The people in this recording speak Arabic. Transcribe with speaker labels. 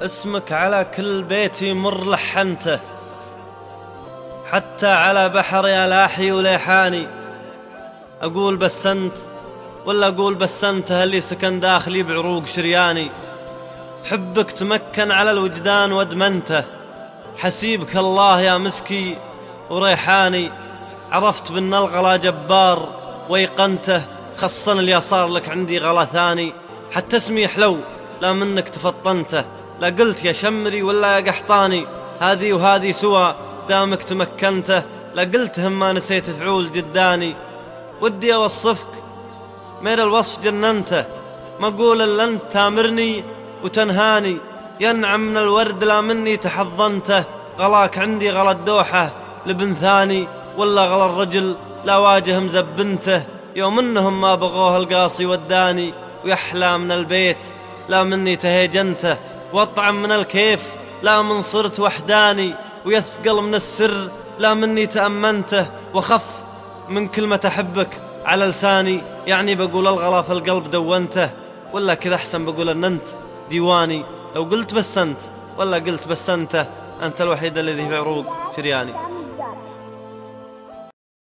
Speaker 1: اسمك على كل بيت يمر لحنته، حتى على بحر يا لاحي وليحاني. أقول بس أنت ولا أقول بس أنت اللي سكن داخلي بعروق شرياني. حبك تمكن على الوجدان وادمنته، حسيبك الله يا مسكي وريحاني. عرفت بأن الغلا جبار ويقنته، خصن اليسار لك عندي غلا ثاني. حتى اسمي حلو لا منك تفطنته، لا قلت يا شمري ولا يا قحطاني. هذه وهذه سوا دامك تمكنته، لا قلتهم ما نسيت فعول جداني. ودي أوصفك مير الوصف جننته، ما قول إلا أنت تامرني وتنهاني. ينعم من الورد لا مني تحضنته، غلاك عندي غلا الدوحة لبن ثاني. ولا غلا الرجل لا واجه مزبنته، يوم انهم ما بغوه القاصي وداني. ويحلى من البيت لا مني تهيجنته، واطعم من الكيف لا من صرت وحداني. ويثقل من السر لا مني تأمنته، وخف من كلمة أحبك على لساني. يعني بقول الغلا في القلب دونته، ولا كذا أحسن بقول أن أنت ديواني. لو قلت بس أنت ولا قلت بس أنت الوحيد الذي في عروق شرياني.